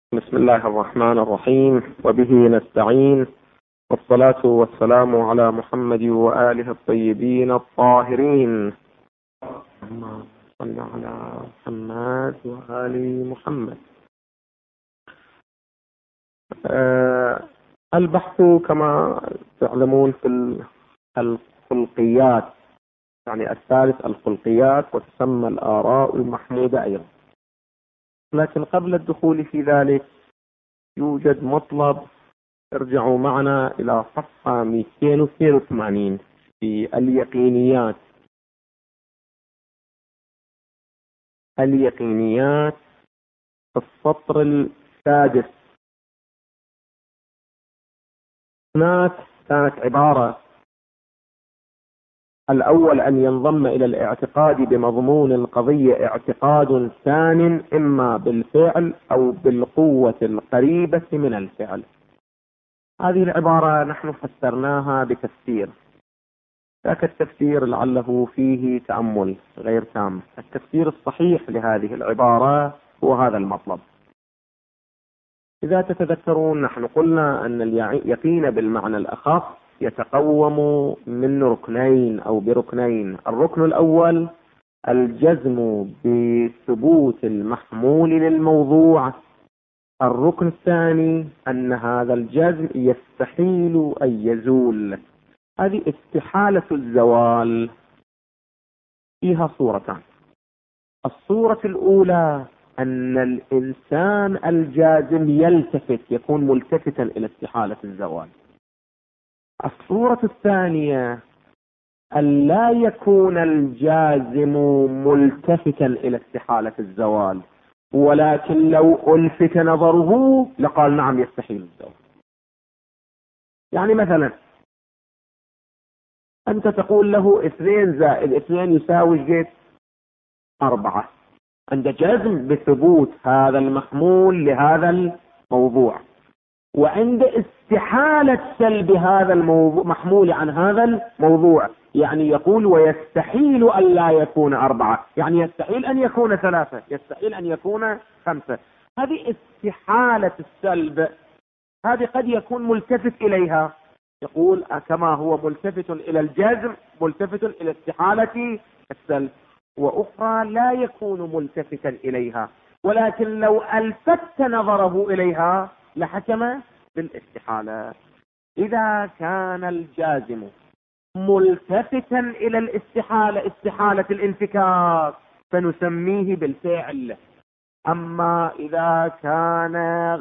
بسم الله الرحمن الرحيم، وبه نستعين، والصلاة والسلام على محمد وآله الطيبين الطاهرين. اللهم صل على محمد وآل محمد. البحث كما تعلمون في الخلقيات، يعني الثالث الخلقيات، وتسمى الآراء المحمودة أيضا. لكن قبل الدخول في ذلك يوجد مطلب. ارجعوا معنا إلى صفحة 282 في اليقينيات. اليقينيات في السطر السادس. هناك كانت عبارة: الأول أن ينضم إلى الاعتقاد بمضمون القضية اعتقاد ثان، إما بالفعل أو بالقوة القريبة من الفعل. هذه العبارة نحن فسرناها بتفسير، ذاك التفسير لعله فيه تأمل غير تام. التفسير الصحيح لهذه العبارة هو هذا المطلب. إذا تتذكرون نحن قلنا أن اليقين بالمعنى الأخص يتقوم من ركنين أو بركنين. الركن الأول الجزم بثبوت المحمول للموضوع. الركن الثاني أن هذا الجزم يستحيل أن يزول. هذه استحالة الزوال فيها صورتان. الصورة الأولى أن الإنسان الجازم يلتفت، يكون ملتفتا إلى استحالة الزوال. الصورة الثانية أن لا يكون الجازم ملتفتا إلى استحالة الزوال، ولكن لو ألفت نظره لقال نعم يستحيل الزوال. يعني مثلا أنت تقول له 2 زائد 2 يساوي 4. عند جزم بثبوت هذا المحمول لهذا الموضوع، وعند استحالة سلب هذا المحمول عن هذا الموضوع. يعني يقول ويستحيل أن لا يكون 4، يعني يستحيل أن يكون 3، يستحيل أن يكون 5. هذه استحالة السلب، هذه قد يكون ملتفت إليها، يقول كما هو ملتفت إلى الجزم ملتفت إلى استحالة السلب. وأخرى لا يكون ملتفتا إليها، ولكن لو ألفت نظره إليها لحكم بالاستحالة. إذا كان الجازم ملتفتا إلى الاستحالة، استحالة الانفكاك، فنسميه بالفعل. أما إذا كان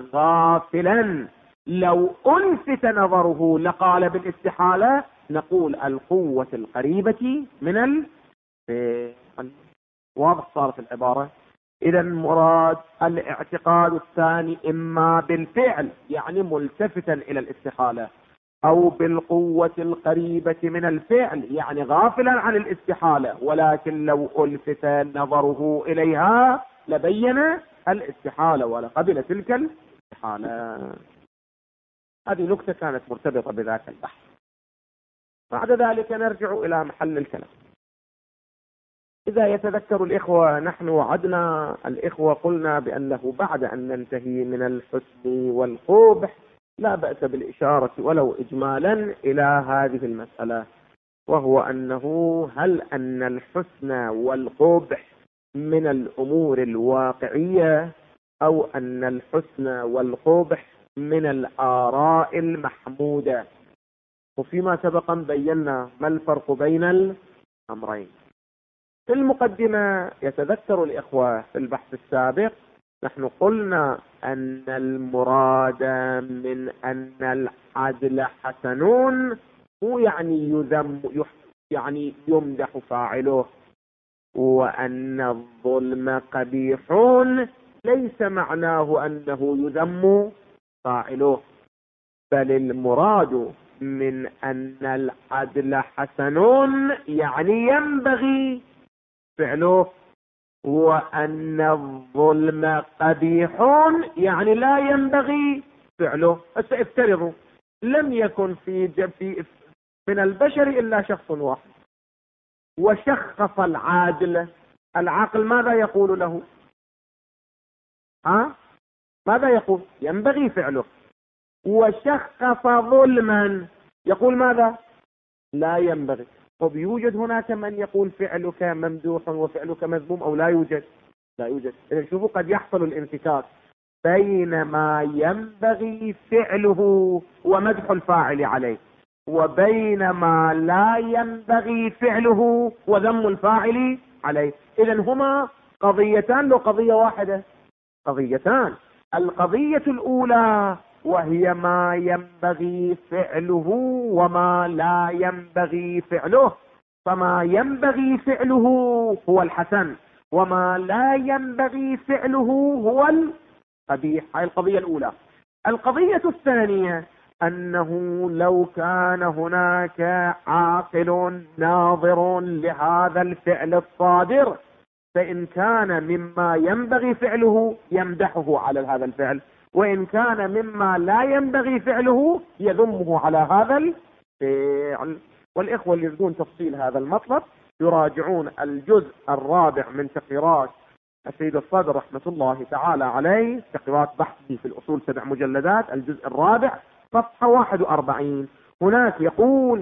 غافلا لو ألفت نظره لقال بالاستحالة، نقول القوة القريبة من الفعل. واضح صارت العبارة؟ إذا المراد الاعتقاد الثاني إما بالفعل، يعني ملتفتا إلى الاستحالة، أو بالقوة القريبة من الفعل، يعني غافلا عن الاستحالة، ولكن لو ألفت نظره إليها لبين الاستحالة ولقبل تلك الاستحالة. هذه نكتة كانت مرتبطة بذاك البحث. بعد ذلك نرجع إلى محل الكلام. إذا يتذكر الإخوة، نحن وعدنا الإخوة قلنا بأنه بعد أن ننتهي من الحسن والقبح لا بأس بالإشارة ولو إجمالا إلى هذه المسألة، وهو أنه هل أن الحسن والقبح من الأمور الواقعية، أو أن الحسن والقبح من الآراء المحمودة. وفيما سبق بينا ما الفرق بين الأمرين. في المقدمة يتذكر الإخوة في البحث السابق نحن قلنا أن المراد من أن العدل حسنون هو يعني يذم، يعني يمدح فاعله، وأن الظلم قبيحون ليس معناه أنه يذم فاعله، بل المراد من أن العدل حسنون يعني ينبغي فعله، وأن الظلم قبيحون يعني لا ينبغي فعله. افترضوا لم يكن في من البشر إلا شخص واحد، وشخص العادل، العاقل ماذا يقول له؟ ماذا يقول؟ ينبغي فعله. وشخص ظلما يقول ماذا؟ لا ينبغي. طب يوجد هناك من يقول فعلك ممدوح وفعلك مذموم أو لا يوجد؟ لا يوجد. إذا شوفوا قد يحصل الانفكاك بين ما ينبغي فعله ومدح الفاعل عليه، وبين ما لا ينبغي فعله وذم الفاعل عليه. إذا هما قضيتان لو قضية واحدة؟ قضيتان. القضية الأولى وهي ما ينبغي فعله وما لا ينبغي فعله، فما ينبغي فعله هو الحسن وما لا ينبغي فعله هو القبيح. هاي القضية الأولى. القضية الثانية أنه لو كان هناك عاقل ناظر لهذا الفعل الصادر، فإن كان مما ينبغي فعله يمدحه على هذا الفعل، وإن كان مما لا ينبغي فعله يذمه على هذا الفعل. والإخوة اللي يريدون تفصيل هذا المطلب يراجعون الجزء الرابع من تقريرات السيد الصدر رحمة الله تعالى عليه، تقريرات بحثه في الأصول 7 مجلدات، الجزء الرابع صفحة 41. هناك يقول: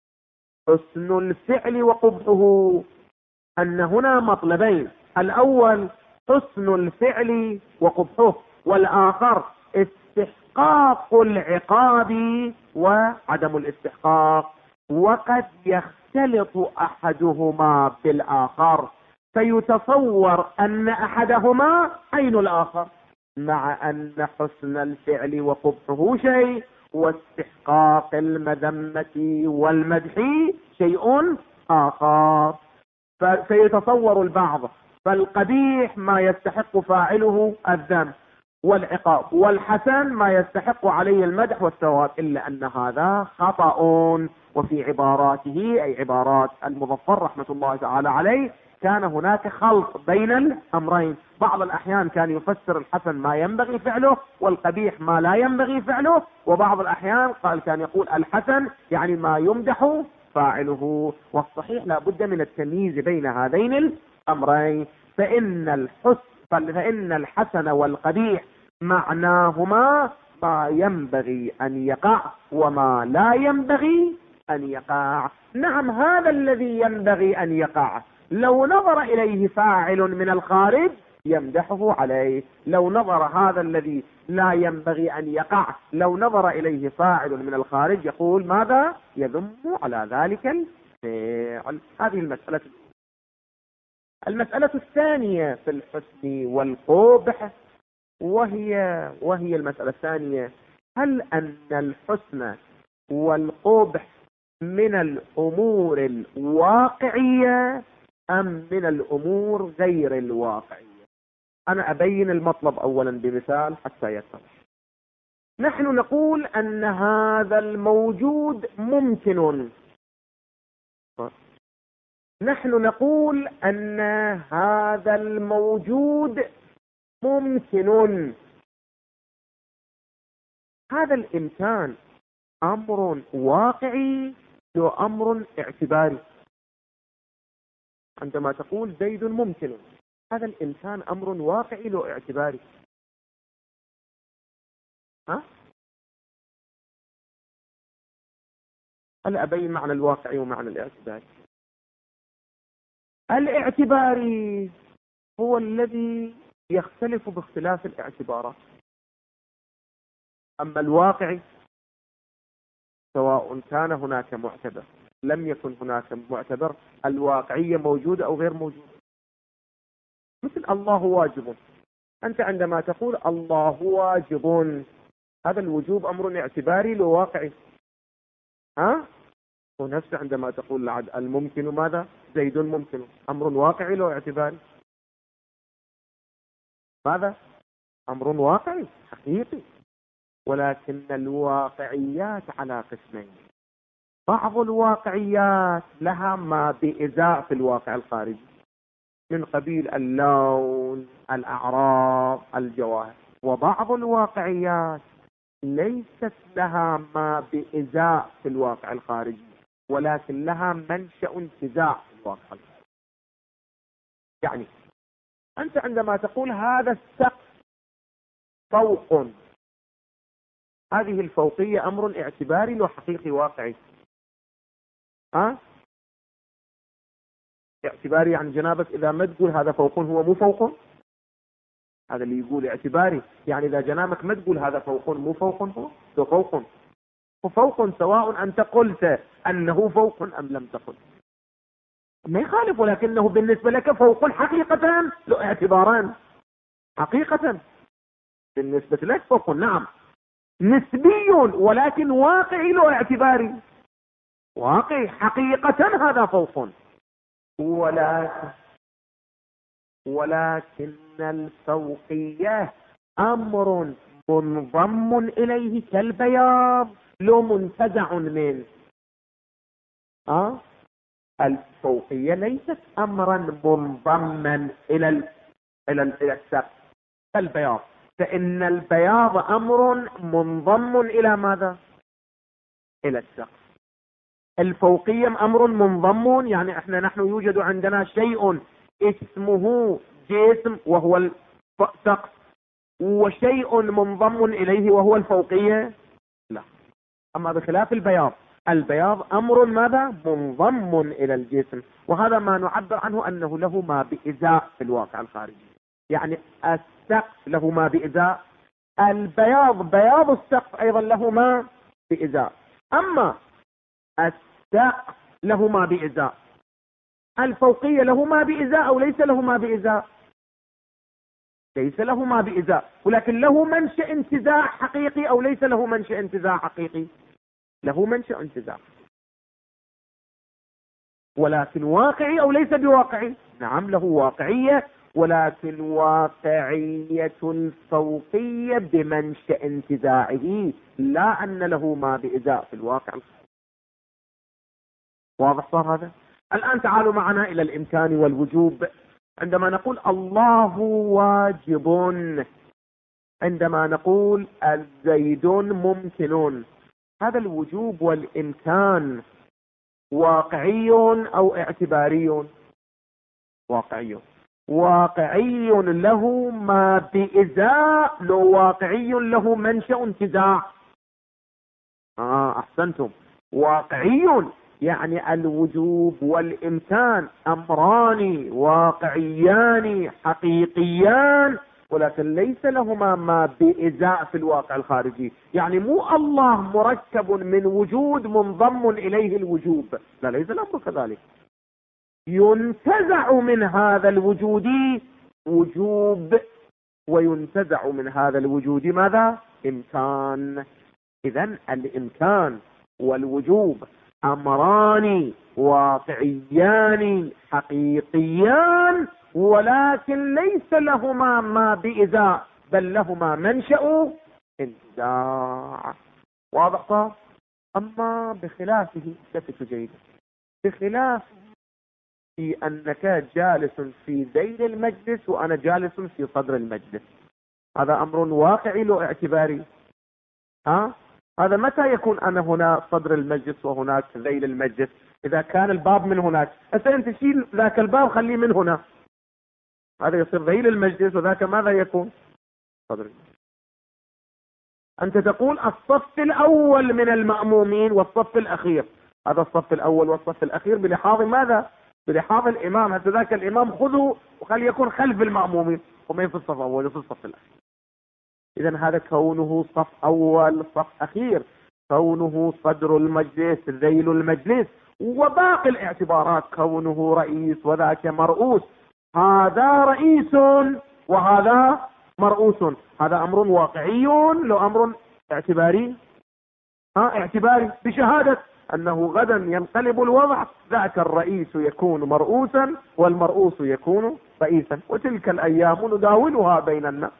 حسن الفعل وقبحه، أن هنا مطلبين: الأول حسن الفعل وقبحه، والآخر استحقاق العقاب وعدم الاستحقاق. وقد يختلط أحدهما بالآخر فيتصور أن أحدهما عين الآخر، مع أن حسن الفعل وقبحه شيء واستحقاق المذمة والمدح شيء آخر. فيتصور البعض فالقبيح ما يستحق فاعله الذم والعقاب، والحسن ما يستحق عليه المدح والثواب، إلا أن هذا خطأ. وفي عباراته أي عبارات المظفر رحمة الله تعالى عليه كان هناك خلط بين الأمرين. بعض الأحيان كان يفسر الحسن ما ينبغي فعله والقبيح ما لا ينبغي فعله، وبعض الأحيان كان يقول الحسن يعني ما يمدح فاعله. والصحيح لا بد من التمييز بين هذين الأمرين، فإن الحسن والقبيح معناهما ما ينبغي أن يقع وما لا ينبغي أن يقع. نعم، هذا الذي ينبغي أن يقع لو نظر إليه فاعل من الخارج يمدحه عليه، لو نظر هذا الذي لا ينبغي أن يقع لو نظر إليه فاعل من الخارج يقول ماذا؟ يذم على ذلك الفعل. هذه المسألة الثانية في الحسن والقبح، وهي المسألة الثانية: هل أن الحسن والقبح من الأمور الواقعية أم من الأمور غير الواقعية؟ أنا أبين المطلب أولا بمثال حتى يتضح. نحن نقول أن هذا الموجود ممكن، نحن نقول أن هذا الموجود ممكن. هذا الإمكان أمر واقعي لو أمر اعتباري؟ عندما تقول زيد ممكن، هذا الإمكان أمر واقعي لو اعتباري؟ هل أبين معنى الواقعي ومعنى الاعتباري؟ الاعتباري هو الذي يختلف باختلاف الاعتبارات، أما الواقعي سواء كان هناك معتبر لم يكن هناك معتبر، الواقعية موجودة أو غير موجودة. مثل الله واجب، أنت عندما تقول الله واجب، هذا الوجوب أمر اعتباري لو واقعي. ونفس عندما تقول الممكن ماذا؟ زيد ممكن، أمر واقعي لو اعتباري. ماذا؟ أمر واقعي حقيقي، ولكن الواقعيات على قسمين: بعض الواقعيات لها ما بإزاء في الواقع الخارجي من قبيل اللون، الأعراض، الجواهر، وبعض الواقعيات ليست لها ما بإزاء في الواقع الخارجي ولكن لها منشأ انتزاع في الواقع الخارجي. يعني أنت عندما تقول هذا السقف فوق. هذه الفوقية أمر اعتباري لو حقيقي واقعي. اعتباري يعني جنابك إذا ما تقول هذا فوق هو مو فوق، هذا اللي يقول اعتباري، يعني إذا جنابك ما تقول هذا فوق مو فوق، هو فوق، وفوق سواء أنت قلت أنه فوق أم لم تقل، ما يخالف، ولكنه بالنسبة لك فوق حقيقة له اعتباران. حقيقة بالنسبة لك فوق، نعم، نسبي ولكن واقعي له اعتباري. واقعي حقيقة هذا فوق، ولكن الفوقية أمر منضم إليه كالبياض لو منتزع منه. الفوقية ليست أمرا منضما إلى السقف كالبياض، فإن البياض أمر منضم إلى ماذا؟ إلى السقف. الفوقية أمر منضم، يعني نحن يوجد عندنا شيء اسمه جسم وهو السقف، وشيء منضم إليه وهو الفوقية لا. أما بخلاف البياض أمر ماذا؟ منضم إلى الجسم، وهذا ما نعبر عنه أنه له ما بإزاء في الواقع الخارجي. يعني السقف له ما بإزاء، بياض السقف أيضا له ما بإزاء. أما السقف له ما بإزاء، الفوقية له ما بإزاء أو ليس له ما بإزاء؟ ليس له ما بإزاء، ولكن له منشأ انتزاع حقيقي أو ليس له منشأ انتزاع حقيقي؟ له منشأ انتزاع، ولكن واقعي أو ليس بواقعي؟ نعم له واقعية، ولكن واقعية الفوقية بمنشأ انتزاعه، لا أن له ما بإزاء في الواقع. واضح صار هذا؟ الآن تعالوا معنا إلى الإمكان والوجوب. عندما نقول الله واجب، عندما نقول الزيد ممكن، هذا الوجوب والإمكان واقعي أو اعتباري؟ واقعي له ما بإزاء لو واقعي له منشأ انتزاع. أحسنتم، واقعي يعني الوجوب والإمكان أمران واقعيان حقيقيان، ولكن ليس لهما ما بإزاء في الواقع الخارجي. يعني مو الله مركب من وجود منضم إليه الوجوب، لا، ليس الأمر كذلك. ينتزع من هذا الوجود وجوب، وينتزع من هذا الوجود ماذا؟ إمكان. إذن الإمكان والوجوب أمران واقعيان حقيقيان، ولكن ليس لهما ما بإزاء، بل لهما منشأ انتزاع. واضح صار؟ أما بخلافه، التفتوا جيدا، بخلاف في أنك جالس في ذيل المجلس وأنا جالس في صدر المجلس، هذا أمر واقعي لو اعتباري. هذا متى يكون أنا هنا صدر المجلس وهناك ذيل المجلس؟ إذا كان الباب من هناك، أنت شيل ذاك الباب خليه من هنا، هذا يصير ذيل المجلس، وذاك ماذا يكون؟ صدر المجلس. أنت تقول الصف الأول من المأمومين والصف الأخير، هذا الصف الأول والصف الأخير بلحاظ ماذا؟ بلحاظ الإمام، حتى ذاك الإمام خذوا وخلي يكون خلف المأمومين، وما في الصف الأول وفي الصف الأخير. إذن هذا كونه صف أول صف أخير، كونه صدر المجلس ذيل المجلس، وباقي الاعتبارات، كونه رئيس وذاك مرؤوس، هذا رئيس وهذا مرؤوس، هذا أمر واقعي لو أمر اعتباري؟ اعتباري بشهادة أنه غدا ينقلب الوضع، ذاك الرئيس يكون مرؤوسا والمرؤوس يكون رئيسا، وتلك الأيام نداولها بين الناس.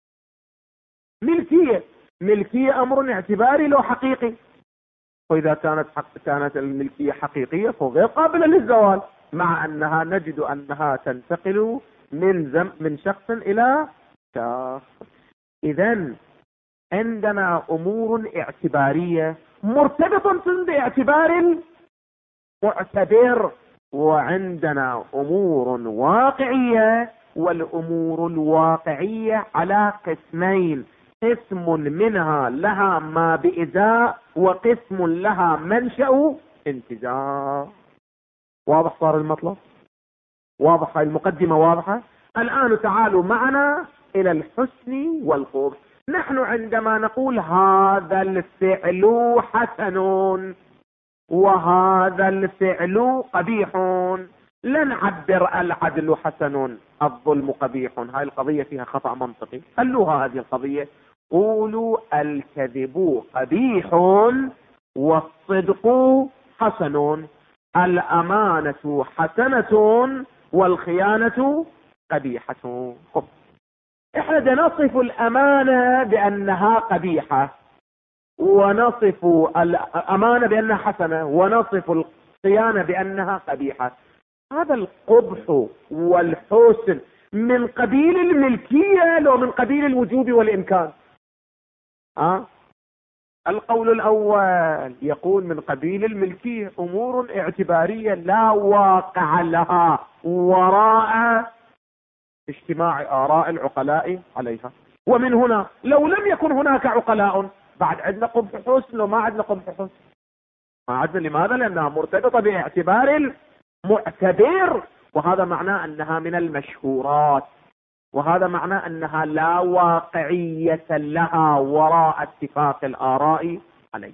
ملكية أمر اعتباري لو حقيقي، وإذا كانت الملكية حقيقية فغير قابلة للزوال، مع أنها نجد أنها تنتقل من شخص إلى شخص. إذن عندنا أمور اعتبارية مرتبطة باعتبار المعتبر، وعندنا أمور واقعية، والأمور الواقعية على قسمين: قسم منها لها ما بإزاء وقسم لها منشأ انتزاع. واضح صار المطلب؟ واضح هاي المقدمة واضحة؟ الآن تعالوا معنا إلى الحسن والقبح. نحن عندما نقول هذا الفعل حسن وهذا الفعل قبيح، لا نعبر العدل حسن الظلم قبيح، هاي القضية فيها خطأ منطقي. خلوها هذه القضية، قولوا الكذب قبيح والصدق حسن، الأمانة حسنة والخيانة قبيحة. احنا نصف الأمانة بأنها قبيحة، ونصف الأمانة بأنها حسنة، ونصف الخيانة بأنها قبيحة. هذا القبح والحسن من قبيل الملكية لو من قبيل الوجوب والإمكان؟ القول الأول يقول من قبيل الملكية، أمور اعتبارية لا واقع لها وراء اجتماع آراء العقلاء عليها. ومن هنا لو لم يكن هناك عقلاء بعد عندنا قبح حسن وما عندنا قبح حسن، ما عندنا. لماذا؟ لأنها مرتبطة باعتبار المعتبر، وهذا معناه أنها من المشهورات، وهذا معناه أنها لا واقعية لها وراء اتفاق الآراء عليه.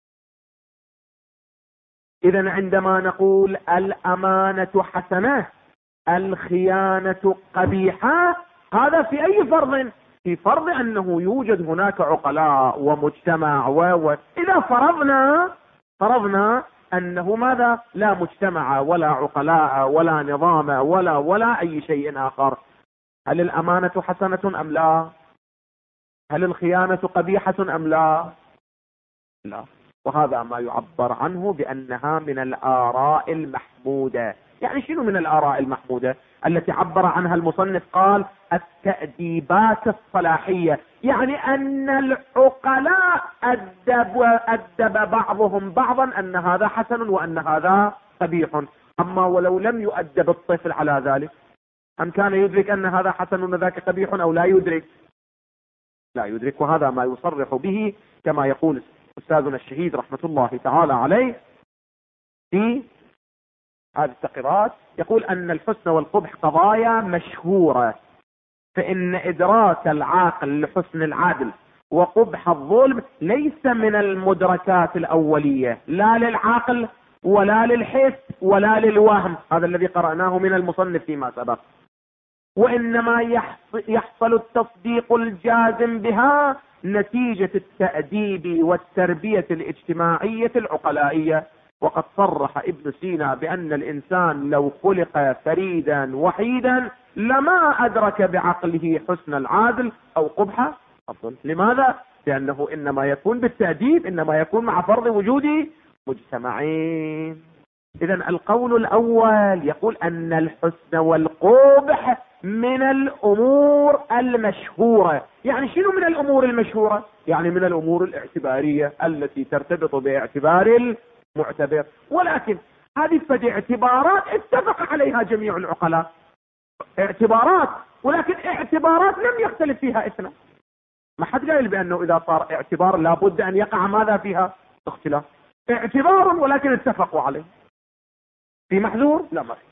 إذن عندما نقول الأمانة حسنة الخيانة قبيحة، هذا في أي فرض؟ في فرض أنه يوجد هناك عقلاء ومجتمع إذا فرضنا أنه ماذا؟ لا مجتمع ولا عقلاء ولا نظام ولا أي شيء آخر، هل الأمانة حسنة أم لا؟ هل الخيانة قبيحة أم لا؟ لا. وهذا ما يعبر عنه بأنها من الآراء المحمودة. يعني شنو من الآراء المحمودة؟ التي عبر عنها المصنف قال التأديبات الصلاحية، يعني أن العقلاء أدب بعضهم بعضا أن هذا حسن وأن هذا قبيح. أما ولو لم يؤدب الطفل على ذلك، أم كان يدرك أن هذا حسن وذاك قبيح أو لا يدرك؟ لا يدرك. وهذا ما يصرح به كما يقول أستاذنا الشهيد رحمة الله تعالى عليه في هذه التقريرات، يقول أن الحسن والقبح قضايا مشهورة، فإن إدراك العاقل لحسن العدل وقبح الظلم ليس من المدركات الأولية، لا للعاقل ولا للحس ولا للوهم، هذا الذي قرأناه من المصنف فيما سبق، وإنما يحصل التصديق الجازم بها نتيجة التأديب والتربية الاجتماعية العقلائية. وقد صرح ابن سينا بأن الإنسان لو خلق فريدا وحيدا لما أدرك بعقله حسن العادل أو قبح الظلم. لماذا؟ لأنه إنما يكون بالتأديب، إنما يكون مع فرض وجود مجتمعين. إذن القول الأول يقول أن الحسن والقبح من الأمور المشهورة. يعني شنو من الأمور المشهورة؟ يعني من الأمور الاعتبارية التي ترتبط باعتبار المعتبر، ولكن هذه اعتبارات اتفق عليها جميع العقلاء، اعتبارات، ولكن اعتبارات لم يختلف فيها اثنان. ما حد قال بأنه إذا صار اعتبار لابد أن يقع ماذا فيها؟ اختلاف. اعتبار ولكن اتفقوا عليه، في محذور؟ لا ما في.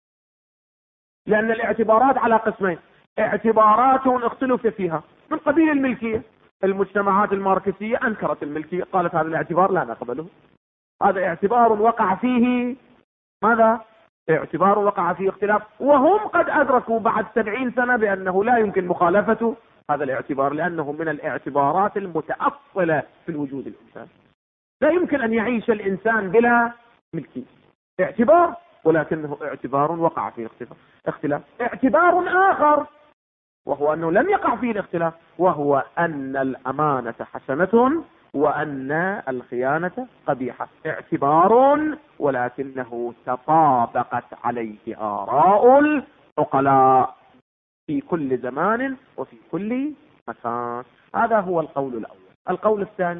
لأن الاعتبارات على قسمين، اعتبارات اختلف فيها من قبيل الملكية. المجتمعات الماركسية أنكرت الملكية، قالت هذا الاعتبار لا نقبله، هذا اعتبار وقع فيه ماذا؟ اعتبار وقع فيه اختلاف، وهم قد أدركوا بعد 70 سنة بأنه لا يمكن مخالفة هذا الاعتبار، لأنه من الاعتبارات المتأصلة في الوجود الإنساني. لا يمكن أن يعيش الإنسان بلا ملكية، اعتبار ولكنه اعتبار وقع فيه اختلاف. اعتبار آخر وهو أنه لم يقع فيه الاختلاف، وهو أن الأمانة حسنة وأن الخيانة قبيحة. اعتبار ولكنه تطابقت عليه آراء العقلاء في كل زمان وفي كل مكان. هذا هو القول الأول. القول الثاني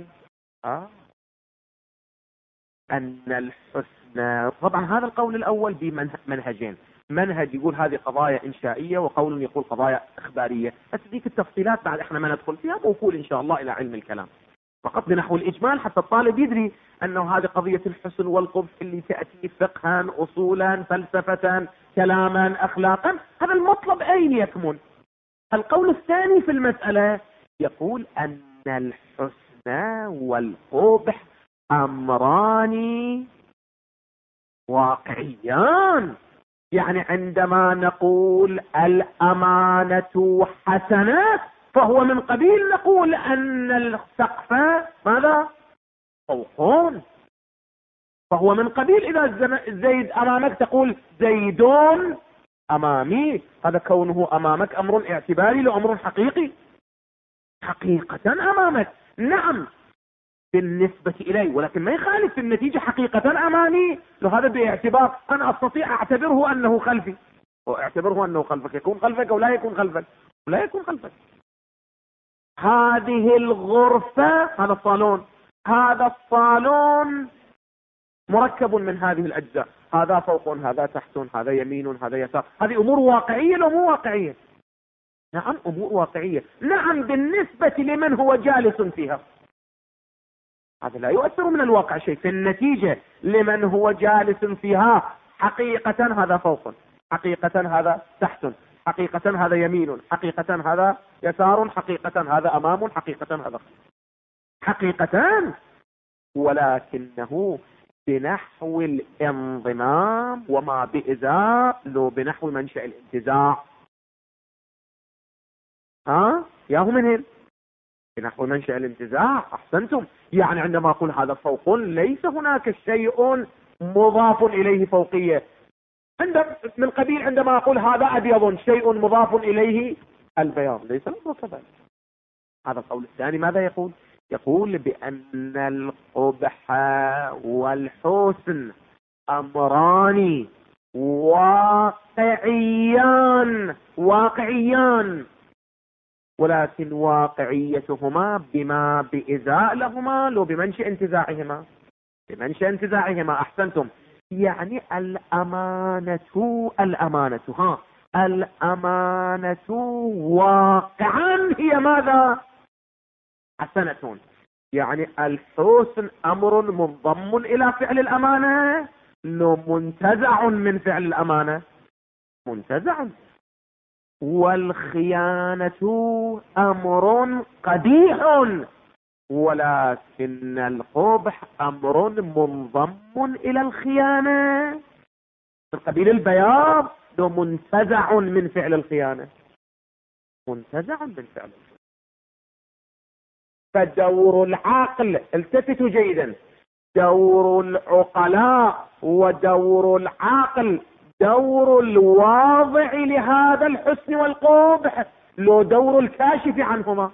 أن الحسن، طبعا هذا القول الأول بمنهجين. منهج يقول هذه قضايا إنشائية، وقول يقول قضايا إخبارية. بس ذيك التفصيلات بعد إحنا ما ندخل فيها، موصول إن شاء الله إلى علم الكلام، فقط بنحو الإجمال حتى الطالب يدري أنه هذه قضية الحسن والقبح اللي تأتي فقها، أصولا، فلسفة، كلاما، أخلاقا، هذا المطلب أين يكمن؟ القول الثاني في المسألة يقول أن الحسن والقبح أمران واقعيان. يعني عندما نقول الأمانة حسنة، فهو من قبيل نقول أن السقف ماذا؟ فوقون. فهو من قبيل إذا زيد أمامك تقول زيدون أمامي، هذا كونه أمامك أمر اعتباري لو أمر حقيقي، حقيقة أمامك، نعم بالنسبة إلي، ولكن ما يخالف في النتيجة حقيقة أمامي. لو هذا باعتبار أنا أستطيع أعتبره أنه خلفي، واعتبره أنه خلفك، يكون خلفك أو لا يكون خلفك، لا يكون خلفك. هذه الغرفة، هذا الصالون، هذا الصالون مركب من هذه الأجزاء، هذا فوق، هذا تحت، هذا يمين، هذا يسار. هذه أمور واقعية لو مو واقعية؟ نعم أمور واقعية، نعم بالنسبة لمن هو جالس فيها. هذا لا يؤثر من الواقع شيء، في النتيجة لمن هو جالس فيها حقيقة هذا فوق، حقيقة هذا تحت، حقيقة هذا يمين، حقيقة هذا يسار، حقيقة هذا أمام، حقيقة هذا حقيقة، ولكنه بنحو الانضمام وما بإزاء، لو بنحو منشأ الانتزاع. ياهو من هنا بنحو منشأ الانتزاع. أحسنتم. يعني عندما أقول هذا فوق، ليس هناك شيء مضاف إليه فوقية. من قبيل عندما أقول هذا أبيض، شيء مضاف إليه البياض، ليس الأمر كذلك. هذا القول الثاني ماذا يقول؟ يقول بأن القبح والحسن أمران واقعيان، ولكن واقعيتهما بما بإزاء لهما، لو بمنشأ انتزاعهما، بمنشأ انتزاعهما. أحسنتم. يعني الأمانة واقعا هي ماذا؟ حسنة. يعني الحسن أمر منضم إلى فعل الأمانة، لو منتزع من فعل الأمانة، منتزع. والخيانة أمر قبيح، ولكن القبح أمر منضم إلى الخيانة، من قبيل البياض، لو منتزع من فعل الخيانة، منتزع من فعل الخيانة. فدور العقل، التفتوا جيدا، دور العقلاء ودور العقل دور الواضع لهذا الحسن والقبح، لو دور الكاشف عنهما.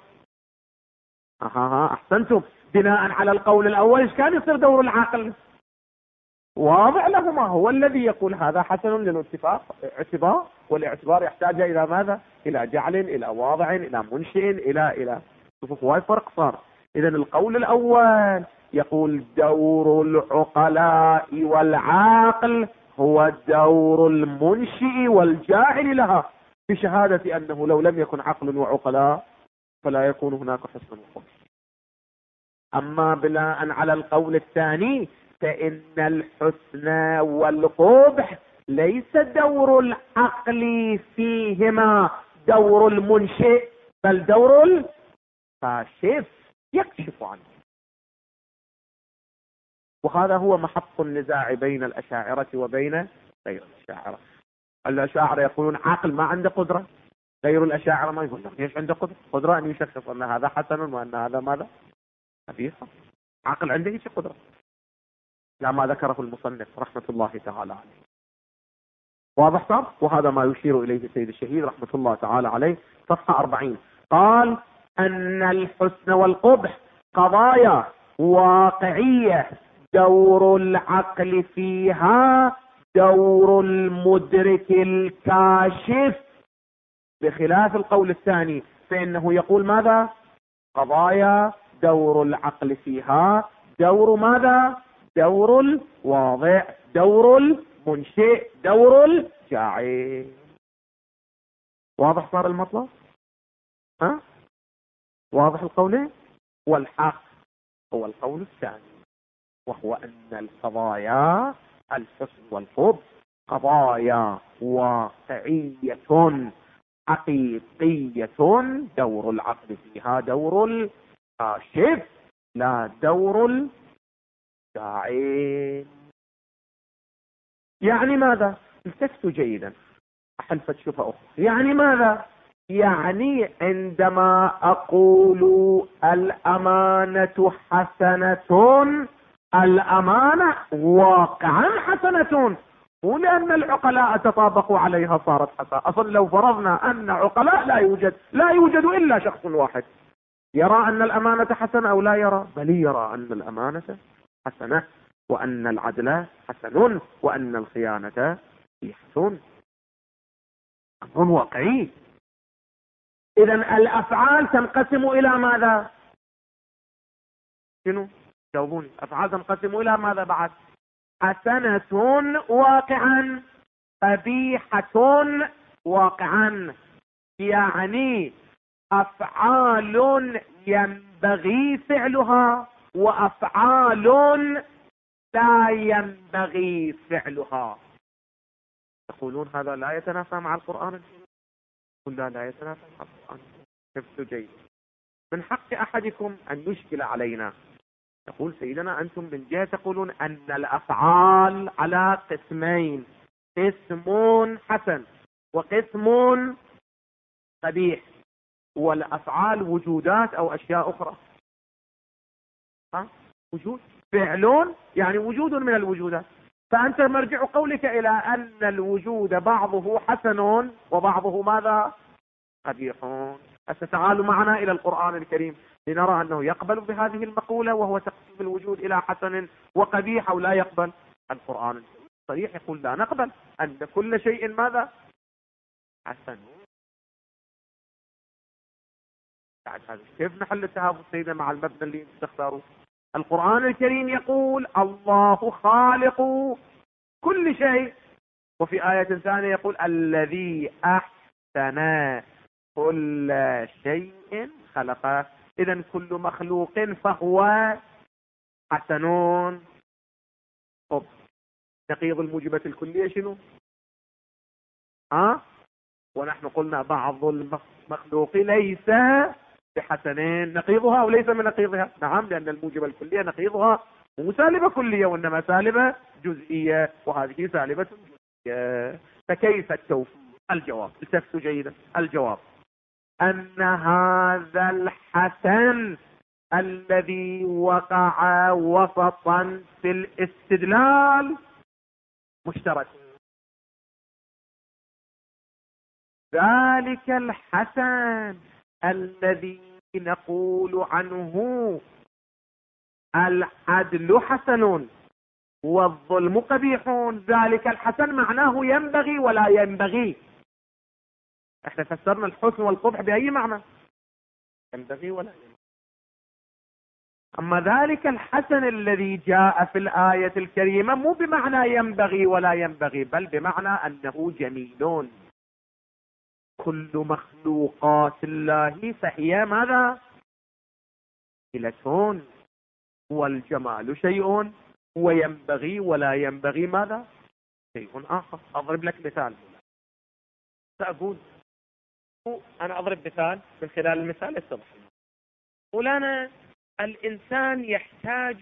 أحسنتم. بناء على القول الأول إيش كان يصير دور العقل؟ واضع لهما، هو الذي يقول هذا حسن للاتفاق اعتبار، والاعتبار يحتاج إلى ماذا؟ إلى جعل، إلى واضع، إلى منشئ، إلى شوفوا هواي فرق صار. إذا القول الأول يقول دور العقلاء والعاقل هو دور المنشئ والجاعل لها، بشهادة أنه لو لم يكن عقل وعقلاء فلا يكون هناك حسن وقبح. أما بناء على القول الثاني فإن الحسن والقبح ليس دور العقل فيهما دور المنشئ، بل دور الكاشف يكشف عنه. وهذا هو محط النزاع بين الأشاعرة وبين غير الأشاعرة. الأشاعرة يقولون عقل ما عنده قدرة، غير الأشاعرة ما يقول ليش عنده قدرة أن يشخص أن هذا حسن وأن هذا ماذا؟ خبيث. عقل عنده ايش قدرة؟ لا، ما ذكره المصنف رحمة الله تعالى عليه. واضح صار؟ وهذا ما يشير إليه السيد الشهيد رحمة الله تعالى عليه صفحة 40. قال أن الحسن والقبح قضايا واقعية، دور العقل فيها دور المدرك الكاشف، بخلاف القول الثاني فإنه يقول ماذا؟ قضايا دور العقل فيها دور ماذا؟ دور الواضع، دور المنشئ، دور جاعل. واضح صار المطلب؟ واضح القولين؟ والحق هو القول الثاني، وهو أن القضايا الحسن والخبث قضايا واقعية حقيقية، دور العقل فيها دور الكاشف لا دور الداعي. يعني ماذا؟ التفتوا جيدا، أحلف تشوفها أخرى. يعني ماذا؟ يعني عندما أقول الأمانة حسنة، الأمانة واقعا حسنة، ولأن العقلاء تطابقوا عليها صارت حسنة. أصلا لو فرضنا أن عقلاء لا يوجد إلا شخص واحد يرى أن الأمانة حسنة أو لا يرى؟ بل يرى أن الأمانة حسنة، وأن العدل حسن، وأن الخيانة حسن. أمر واقعي. إذن الأفعال تنقسم إلى ماذا؟ شنو؟ جاوبوني. أفعال تنقسم إلى ماذا بعد؟ حسنة واقعا، قبيحة واقعا. يعني أفعال ينبغي فعلها وأفعال لا ينبغي فعلها. تقولون هذا لا يتنافى مع القرآن؟ قلنا لا يتنافى مع القرآن. شفتوا جيد. من حق أحدكم أن يشكل علينا. يقول سيدنا أنتم من جهة تقولون أن الأفعال على قسمين، قسم حسن وقسم قبيح، والأفعال وجودات أو أشياء أخرى. وجود، فعلون يعني وجود من الوجودات. فأنت مرجع قولك إلى أن الوجود بعضه حسن وبعضه ماذا؟ قبيح. فتعالوا معنا إلى القرآن الكريم لنرى أنه يقبل بهذه المقولة وهو تقسيم الوجود إلى حسن وقبيح، أو لا يقبل. القرآن صريح يقول لا نقبل أن كل شيء ماذا؟ حسن. بعد هذا كيف نحل التهافت سيدنا مع المبنى اللي تختاروه؟ القرآن الكريم يقول الله خالق كل شيء، وفي آية ثانية يقول الذي أحسن كل شيء خلقه. إذن كل مخلوق فهو حسنون. طب نقيض الموجبة الكلية شنو؟ ونحن قلنا بعض المخلوق ليس بحسنين، نقيضها أو ليس من نقيضها؟ نعم، لأن الموجبة الكلية نقيضها مو سالبة كلية وإنما سالبة جزئية، وهذه سالبة جزئية. فكيف التوفيق؟ الجواب، التفتوا جيدا. الجواب أن هذا الحسن الذي وقع وسطا في الاستدلال مشترك. ذلك الحسن الذي نقول عنه العدل حسن والظلم قبيح، ذلك الحسن معناه ينبغي ولا ينبغي. احنا فسرنا الحسن والقبح بأي معنى؟ ينبغي ولا ينبغي. أما ذلك الحسن الذي جاء في الآية الكريمة مو بمعنى ينبغي ولا ينبغي، بل بمعنى أنه جميل. كل مخلوقات الله فهي ماذا؟ جميلة، والجمال شيء وينبغي ولا ينبغي ماذا؟ شيء آخر. أضرب لك مثال. سأقول أنا أضرب مثال، من خلال المثال يتضح. مولانا الإنسان يحتاج،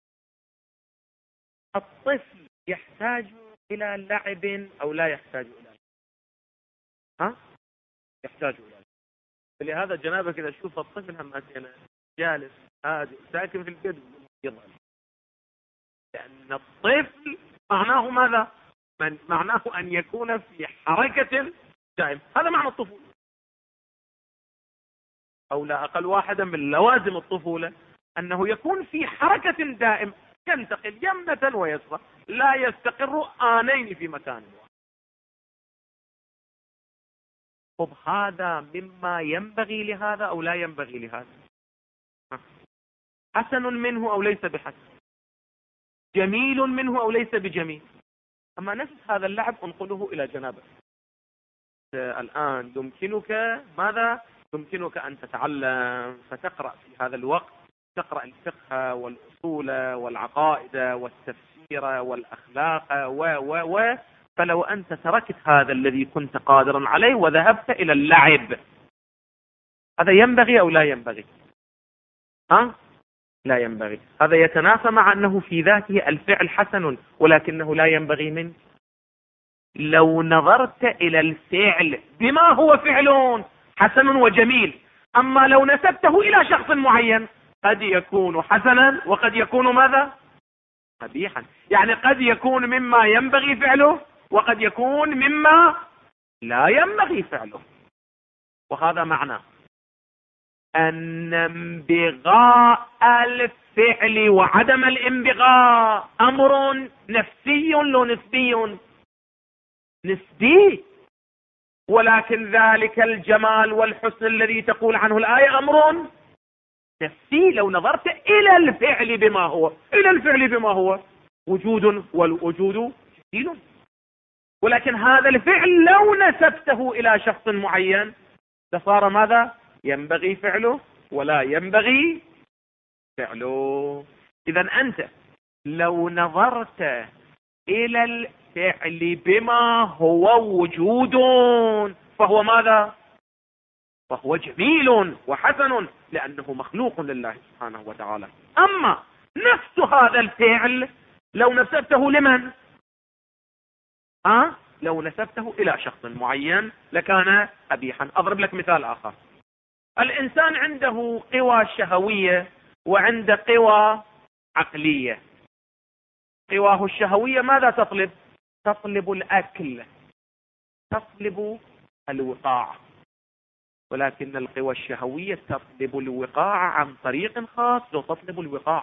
الطفل يحتاج إلى لعب أو لا يحتاج إلى لعب؟ يحتاج إلى لعب. فلهذا جنابك إذا تشوف الطفل هم أسئلة جالس هادئ ساكن في البيت يضحك، لأن الطفل معناه ماذا؟ معناه أن يكون في حركة دائمة. هذا معنى الطفولة، أو لا أقل واحدا من لوازم الطفولة أنه يكون في حركة دائمة، ينتقل يمنة ويسرى، لا يستقر آنين في مكان واحد. طب هذا مما ينبغي لهذا أو لا ينبغي لهذا؟ حسن منه أو ليس بحسن؟ جميل منه أو ليس بجميل؟ أما نفس هذا اللعب انقله إلى جنابه. الآن يمكنك ماذا؟ يمكنك أن تتعلم فتقرأ في هذا الوقت، تقرأ الفقه والأصول والعقائد والتفسير والأخلاق فلو أنت تركت هذا الذي كنت قادرا عليه وذهبت إلى اللعب، هذا ينبغي أو لا ينبغي؟ لا ينبغي. هذا يتنافى مع أنه في ذاته الفعل حسن، ولكنه لا ينبغي منه. لو نظرت إلى الفعل بما هو فعل حسن وجميل، أما لو نسبته إلى شخص معين قد يكون حسنا وقد يكون ماذا؟ قبيحا. يعني قد يكون مما ينبغي فعله وقد يكون مما لا ينبغي فعله. وهذا معنى أن انبغاء الفعل وعدم الانبغاء أمر نفسي لو نسبي؟ نسبي. ولكن ذلك الجمال والحسن الذي تقول عنه الآية أمر نفسي لو نظرت إلى الفعل بما هو. إلى الفعل بما هو وجود، والوجود جميل. ولكن هذا الفعل لو نسبته إلى شخص معين لصار ماذا؟ ينبغي فعله ولا ينبغي فعله. إذا أنت لو نظرت إلى الفعل بما هو وجود فهو ماذا؟ فهو جميل وحسن لأنه مخلوق لله سبحانه وتعالى. أما نفس هذا الفعل لو نسبته لمن؟ لو نسبته إلى شخص معين لكان قبيحا. أضرب لك مثال آخر. الإنسان عنده قوى شهوية وعنده قوى عقلية. قواه الشهوية ماذا تطلب؟ تطلب الأكل، تطلب الوقاع. ولكن القوى الشهوية تطلب الوقاع عن طريق خاص. لو تطلب الوقاع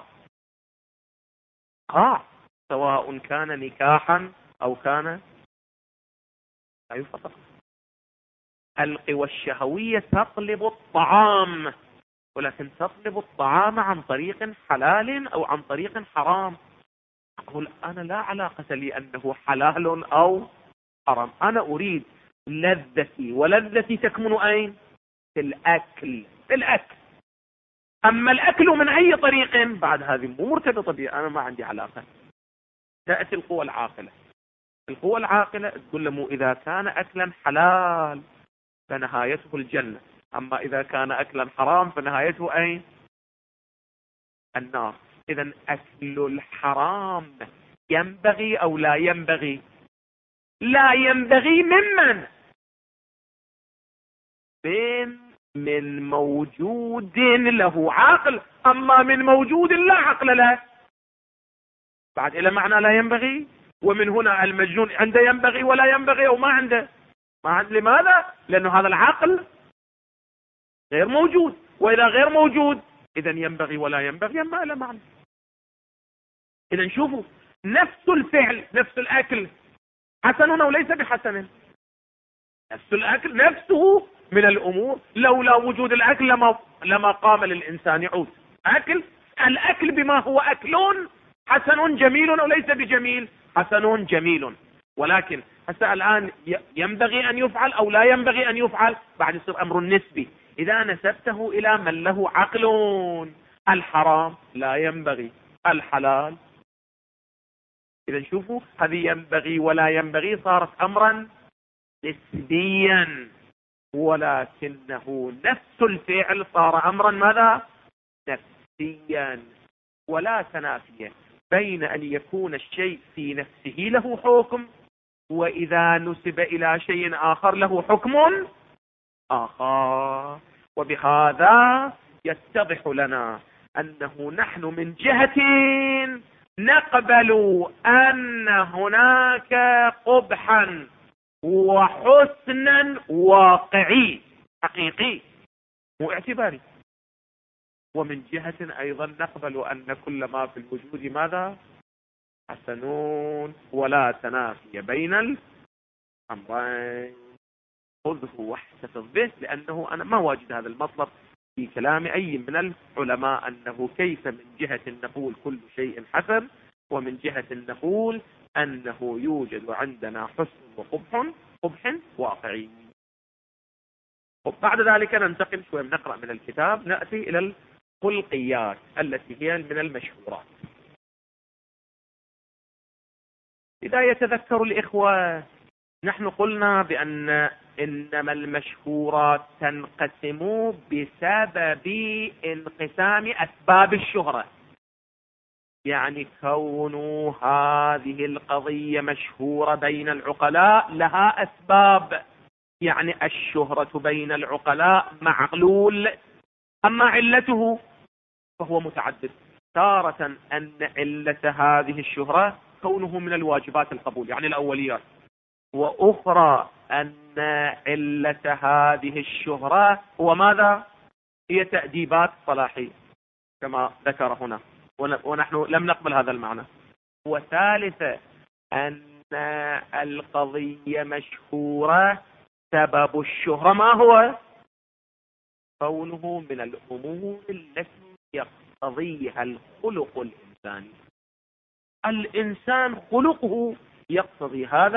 سواء كان نكاحا أو كان لا يفضل. القوى الشهوية تطلب الطعام، ولكن تطلب الطعام عن طريق حلال أو عن طريق حرام. أقول أنا لا علاقة لي أنه حلال أو حرام، أنا أريد لذتي، ولذتي تكمن أين؟ في الأكل. في الأكل. أما الأكل من أي طريق بعد هذه مو مرتبطة بي، أنا ما عندي علاقة. تأتي القوى العاقلة. القوى العاقلة تقول له إذا كان أكلا حلال فنهايته الجنة، أما إذا كان أكلا حرام فنهايته أين؟ النار. إذا أكل الحرام ينبغي أو لا ينبغي؟ لا ينبغي ممن؟ من موجود له عقل. أما من موجود لا عقل له بعد إلى معنى لا ينبغي. ومن هنا المجنون عنده ينبغي ولا ينبغي أو ما عنده؟ ما عنده. لماذا؟ لأنه هذا العقل غير موجود، وإذا غير موجود إذا ينبغي ولا ينبغي ما إلى معنى. إذا شوفوا نفس الفعل، نفس الأكل حسن أو ليس بحسن؟ نفس الأكل نفسه من الأمور. لولا وجود الأكل لما قام للإنسان يعود. الأكل بما هو أكل حسن جميل أو ليس بجميل؟ حسن جميل. ولكن هسه الآن ينبغي أن يفعل أو لا ينبغي أن يفعل؟ بعد يصير أمر نسبي. إذا نسبته إلى من له عقل، الحرام لا ينبغي، الحلال. إذا شوفوا هذه ينبغي ولا ينبغي صارت أمرا نسبيا، ولكنه نفس الفعل صار أمرا ماذا؟ نفسيا. ولا تنافي بين أن يكون الشيء في نفسه له حكم، وإذا نسب إلى شيء آخر له حكم آخر. وبهذا يتضح لنا أنه نحن من جهة نقبل أن هناك قبحا وحسنا واقعي حقيقي مو اعتباري، ومن جهة أيضا نقبل أن كل ما في الوجود ماذا؟ حسنون. ولا تنافي بين الأمرين. خذه واحتفظ به، لأنه أنا ما واجد هذا المطلب في كلام أي من العلماء، أنه كيف من جهة نقول كل شيء حسن، ومن جهة نقول أنه يوجد عندنا حسن وقبح واقعي. وبعد ذلك ننتقل شوي نقرأ من الكتاب، نأتي إلى الخلقيات التي هي من المشهورات. إذا يتذكر الإخوة نحن قلنا بأن إنما المشهورات تنقسم بسبب انقسام أسباب الشهرة. يعني كون هذه القضية مشهورة بين العقلاء لها أسباب، يعني الشهرة بين العقلاء معلول، أما علته فهو متعدد. تارة أن علة هذه الشهرة كونه من الواجبات القبول، يعني الأوليات، وأخرى أن علة هذه الشهرة هو ماذا؟ هي تأديبات صلاحية كما ذكر هنا، ونحن لم نقبل هذا المعنى. وثالثة أن القضية مشهورة، سبب الشهرة ما هو؟ كونه من الأمور التي يقتضيها الخلق الإنساني. الإنسان خلقه يقتضي هذا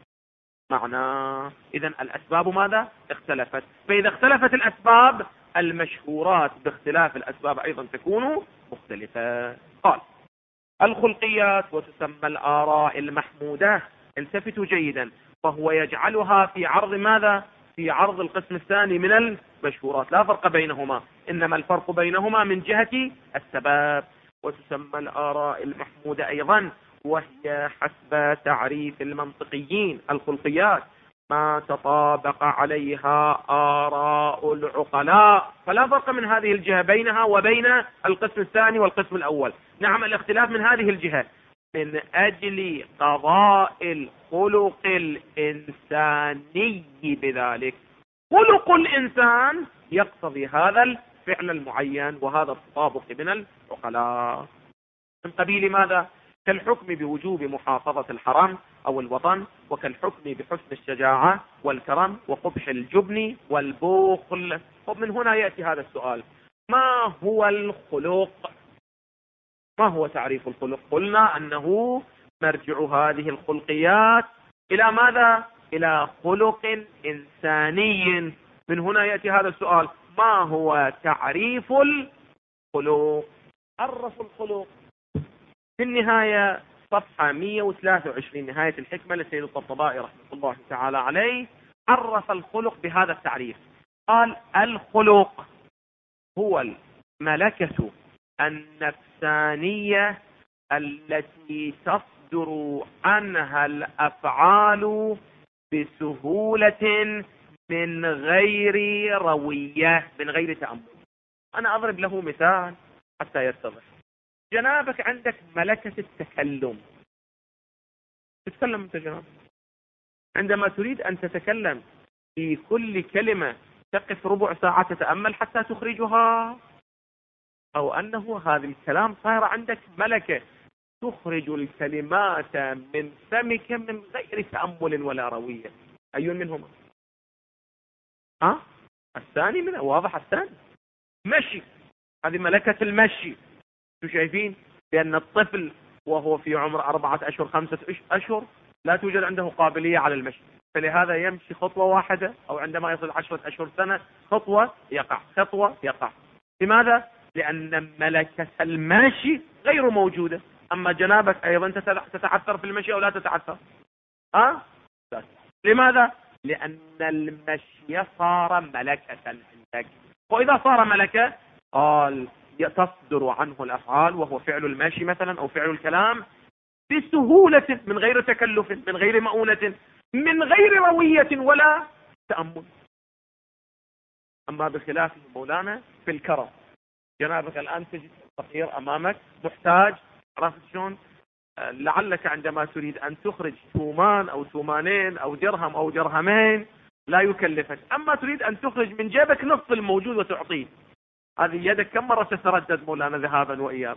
المعنى. إذن الأسباب ماذا؟ اختلفت. فإذا اختلفت الأسباب المشهورات باختلاف الأسباب أيضا تكون مختلفة. قال الخلقيات وتسمى الآراء المحمودة. التفتوا جيدا، فهو يجعلها في عرض ماذا؟ في عرض القسم الثاني من المشهورات، لا فرق بينهما، إنما الفرق بينهما من جهة السبب. وتسمى الآراء المحمودة أيضا، وهي حسب تعريف المنطقيين الخلقيات ما تطابق عليها آراء العقلاء. فلا فرق من هذه الجهة بينها وبين القسم الثاني والقسم الأول. نعم الاختلاف من هذه الجهة من أجل قضاء الخلق الإنساني بذلك. خلق الإنسان يقتضي هذا الفعل المعين وهذا التطابق من العقلاء. من قبيل ماذا؟ كالحكم بوجوب محافظة الحرم أو الوطن، وكالحكم بحسن الشجاعة والكرم وقبح الجبن والبخل. ومن هنا يأتي هذا السؤال: ما هو الخلق؟ ما هو تعريف الخلق؟ قلنا أنه مرجع هذه الخلقيات إلى ماذا؟ إلى خلق إنساني. من هنا يأتي هذا السؤال: ما هو تعريف الخلق؟ عرف الخلق في النهاية صفحة 123 نهاية الحكمة لسيد الطبطبائي رحمة الله تعالى عليه. عرف الخلق بهذا التعريف، قال: الخلق هو الملكة النفسانية التي تصدر عنها الأفعال بسهولة من غير روية، من غير تأمل. أنا أضرب له مثال حتى يتضح. جنابك عندك ملكة التكلم، تتكلم انت جناب، عندما تريد أن تتكلم في كل كلمة تقف ربع ساعة تتأمل حتى تخرجها، أو أنه هذا الكلام صار عندك ملكة تخرج الكلمات من فمك من غير تأمل ولا روية. أي منهما؟ الثاني من واضح. الثاني مشي، هذه ملكة المشي. شايفين بأن الطفل وهو في عمر 4 أشهر 5 أشهر لا توجد عنده قابلية على المشي، فلهذا يمشي خطوة واحدة، أو عندما يصل 10 أشهر سنة خطوة يقع، خطوة يقع. لماذا؟ لأن ملكة المشي غير موجودة. أما جنابك أيضا تتعثر في المشي أو لا تتعثر؟ لماذا؟ لأن المشي صار ملكة عندك. وإذا صار ملكة قال تصدر عنه الأفعال، وهو فعل المشي مثلا أو فعل الكلام، بسهولة من غير تكلف، من غير مؤونة، من غير روية ولا تأمل. أما بخلاف مولانا في الكرم، جنابك الآن تجد فقير أمامك محتاج، عرفت شلون؟ لعلك عندما تريد أن تخرج تومان أو تومانين أو درهم أو درهمين لا يكلفك، أما تريد أن تخرج من جيبك نصف الموجود وتعطيه، هذه يدك كم مرة تتردد مولانا ذهابا وإيابا؟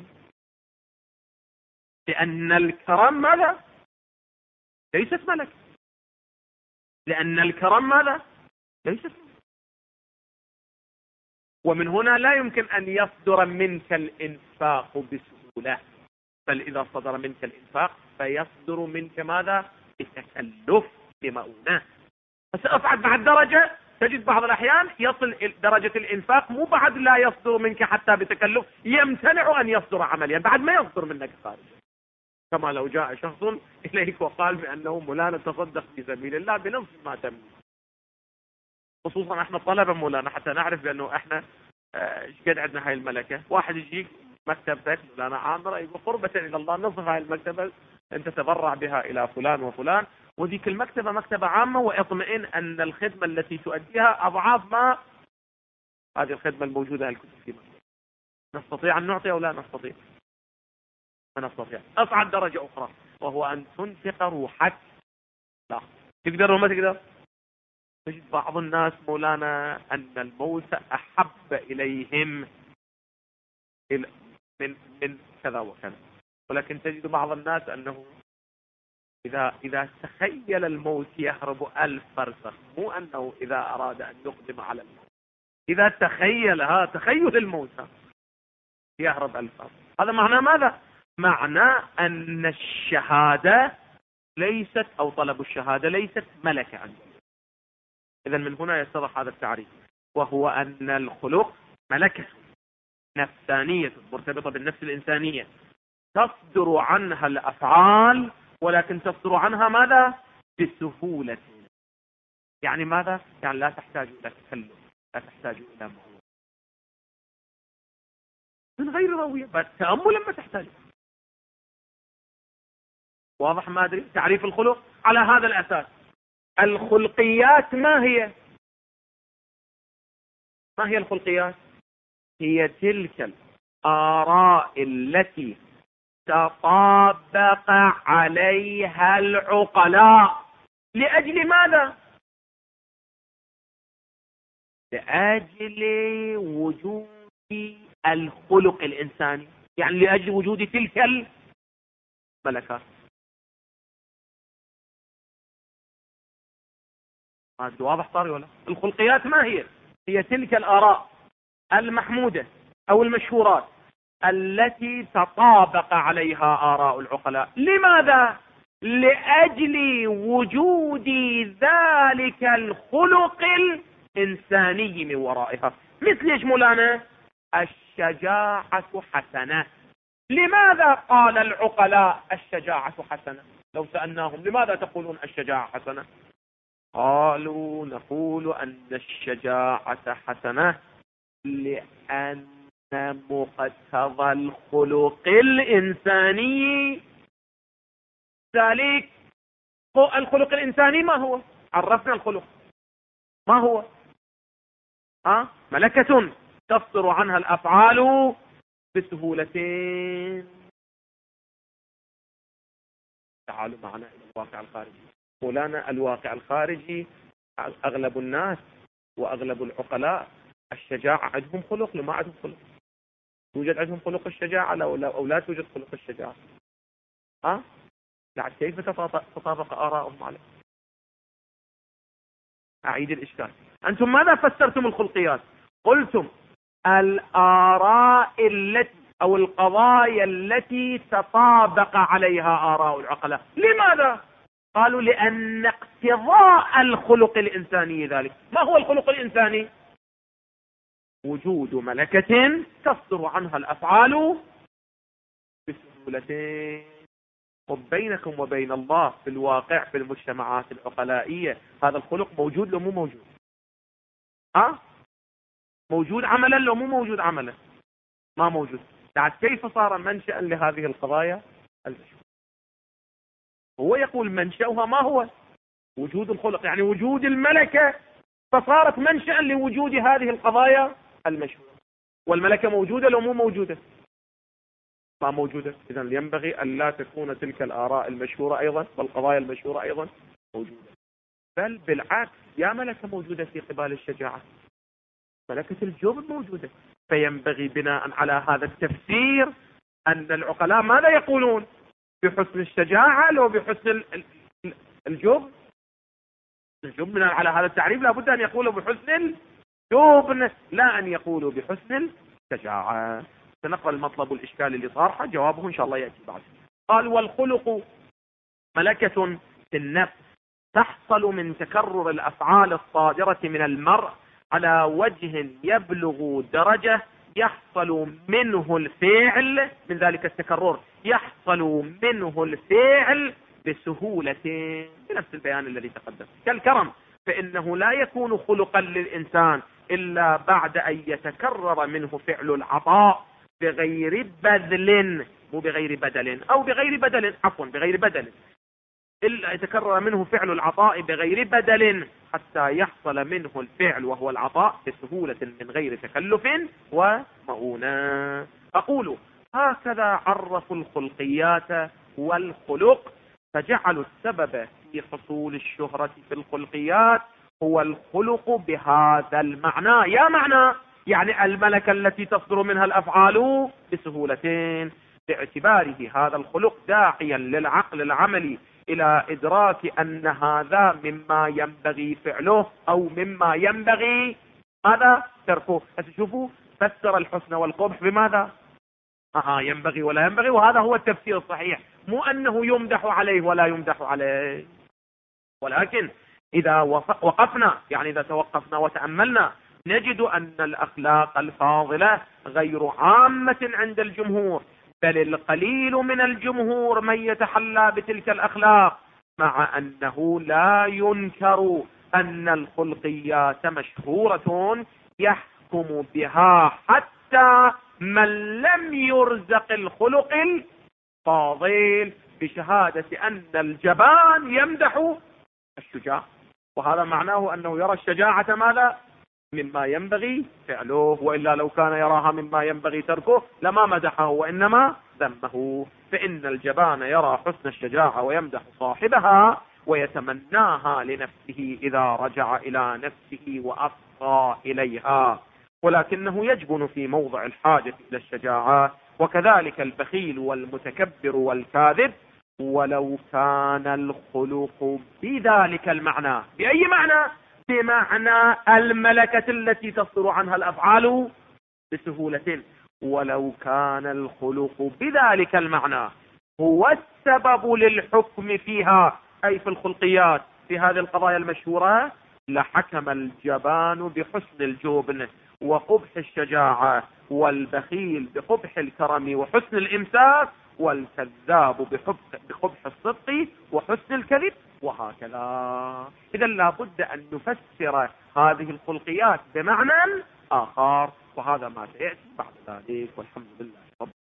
لأن الكرم ماذا؟ ليست ملك. لأن الكرم ماذا؟ ليست ملك. ومن هنا لا يمكن أن يصدر منك الإنفاق بسهولة. بل إذا صدر منك الإنفاق فيصدر منك ماذا؟ بتكلف، بمؤونة. فسأصعد بعد درجة، تجد بعض الأحيان يصل درجة الإنفاق مو بعد لا يصدر منك حتى بتكلف، يمتنع أن يصدر عمليا بعد ما يصدر منك خارج. كما لو جاء شخص إليك وقال بأنه مولانا تصدق في سبيل الله بنصف ما تملك، خصوصا احنا طلبة مولانا حتى نعرف بأنه احنا ايش قد عندنا هاي الملكة. واحد يجيك مكتبتك مولانا عامرة، يقول قربة إلى الله نصف هاي المكتبة انت تبرع بها إلى فلان وفلان، وذيك المكتبة مكتبة عامة، واطمئن أن الخدمة التي تؤديها أضعاف ما هذه الخدمة الموجودة الكتب في مكتبة. نستطيع أن نعطي أو لا نستطيع؟ ما نستطيع. أصعد درجة أخرى وهو أن تنفق روحك. لا تقدر وما تقدر. تجد بعض الناس مولانا أن الموت أحب إليهم من كذا وكذا، ولكن تجد بعض الناس أنه إذا تخيل الموت يهرب 1000 فرسخ، مو أنه إذا أراد أن يقدم على الموت، إذا تخيل الموت يهرب 1000 فرسخ. هذا معناه ماذا؟ معناه أن الشهادة ليست، أو طلب الشهادة ليست ملكة عنده. إذن من هنا يتضح هذا التعريف، وهو أن الخلق ملكة نفسانية مرتبطة بالنفس الإنسانية، تصدر عنها الأفعال، ولكن تصدر عنها ماذا؟ بسهولة. يعني ماذا؟ يعني لا تحتاج إلى تكلف، لا تحتاج إلى مهور، من غير روية، بس تأمل لما تحتاج. واضح؟ ما أدري. تعريف الخلق على هذا الأساس. الخلقيات ما هي؟ ما هي الخلقيات؟ هي تلك الآراء التي تطابق عليها العقلاء. لأجل ماذا؟ لأجل وجود الخلق الإنساني، يعني لأجل وجود تلك الملكات. هذا واضح طاري ولا؟ الخلقيات ما هي؟ هي تلك الآراء المحمودة أو المشهورات التي تطابق عليها آراء العقلاء. لماذا؟ لأجل وجود ذلك الخلق الإنساني من ورائها. مثل ايش مولانا؟ الشجاعة حسنة. لماذا قال العقلاء الشجاعة حسنة؟ لو سألناهم لماذا تقولون الشجاعة حسنة؟ قالوا نقول أن الشجاعة حسنة لأن مقتضى الخلق الإنساني ذلك. الخلق الإنساني ما هو؟ عرفنا الخلق ما هو؟ ملكة تصدر عنها الأفعال بسهولتين. تعالوا معنا إلى الواقع الخارجي. مولانا الواقع الخارجي أغلب الناس وأغلب العقلاء الشجاعة عندهم خلق، لما عندهم خلق. توجد عندهم خلق الشجاعة أو لا توجد خلق الشجاعة؟ لا. كيف تطابق آراءهم عليه؟ أعيد الإشكال. أنتم ماذا فسرتم الخلقيات؟ قلتم الآراء التي أو القضايا التي تطابق عليها آراء العقلاء. لماذا؟ قالوا لأن اقتضاء الخلق الإنساني ذلك. ما هو الخلق الإنساني؟ وجود ملكة تصدر عنها الأفعال بسهولتين. وبينكم وبين الله في الواقع في المجتمعات العقلائية هذا الخلق موجود لو مو موجود؟ موجود عملا لو مو موجود عملا؟ ما موجود. كيف صار منشأ لهذه القضايا المشهورة؟ هو يقول منشأها ما هو؟ وجود الخلق، يعني وجود الملكة، فصارت منشأ لوجود هذه القضايا المشهورة. والملكة موجودة لو مو موجودة؟ ما موجودة. إذن ينبغي أن لا تكون تلك الآراء المشهورة أيضا والقضايا المشهورة أيضا موجودة، بل بالعكس يا ملكة موجودة في قبال الشجاعة، ملكة الجبن موجودة. فينبغي بناء على هذا التفسير أن العقلاء ماذا يقولون؟ بحسن الشجاعة لو بحسن الجبن؟ الجبن بناء على هذا التعريف لابد أن يقولوا بحسن الجبن، لا أن يقولوا بحسن الشجاعة. سنقرأ المطلب والإشكال اللي طارحه، جوابه إن شاء الله يأتي بعد. قال والخلق ملكة في النفس تحصل من تكرر الأفعال الصادرة من المرء على وجه يبلغ درجة يحصل منه الفعل، من ذلك التكرر يحصل منه الفعل بسهولة، بنفس البيان الذي تقدم. كالكرم، فإنه لا يكون خلقا للإنسان إلا بعد أن يتكرر منه فعل العطاء بغير بذل، مو بغير بدل، أو بغير بدل، عفوا بغير بدل، إلا يتكرر منه فعل العطاء بغير بدل حتى يحصل منه الفعل وهو العطاء بسهولة من غير تكلف ومؤونة. أقول هكذا عرفوا الخلقيات والخلق، فجعلوا السبب في حصول الشهرة في الخلقيات هو الخلق بهذا المعنى. يا معنى يعني الملكة التي تصدر منها الأفعال بسهولتين، باعتباره هذا الخلق داعيا للعقل العملي إلى إدراك أن هذا مما ينبغي فعله أو مما ينبغي ماذا تركه. تشوفوا فسر الحسن والقبح بماذا؟ ينبغي ولا ينبغي، وهذا هو التفسير الصحيح، مو أنه يمدح عليه ولا يمدح عليه. ولكن إذا وقفنا، يعني إذا توقفنا وتأملنا، نجد أن الأخلاق الفاضلة غير عامة عند الجمهور، بل القليل من الجمهور من يتحلى بتلك الأخلاق، مع أنه لا ينكر أن الخلقيات مشهورة يحكم بها حتى من لم يرزق الخلق الفاضل، بشهادة أن الجبان يمدح الشجاع، وهذا معناه أنه يرى الشجاعة ماذا؟ مما ينبغي فعله، وإلا لو كان يراها مما ينبغي تركه لما مدحه وإنما ذمه. فإن الجبان يرى حسن الشجاعة ويمدح صاحبها ويتمناها لنفسه إذا رجع إلى نفسه وأفضى إليها، ولكنه يجبن في موضع الحاجة إلى الشجاعة. وكذلك البخيل والمتكبر والكاذب، ولو كان الخلق بذلك المعنى. بأي معنى؟ بمعنى الملكة التي تصدر عنها الأفعال بسهولة. ولو كان الخلق بذلك المعنى هو السبب للحكم فيها، أي في الخلقيات، في هذه القضايا المشهورة، لحكم الجبان بحسن الجبن وقبح الشجاعة، والبخيل بقبح الكرم وحسن الإمساك، والكذاب بقبح الصدق وحسن الكذب، وهكذا. إذا لابد أن نفسر هذه الخلقيات بمعنى آخر، وهذا ما سيأتي بعد ذلك، والحمد لله.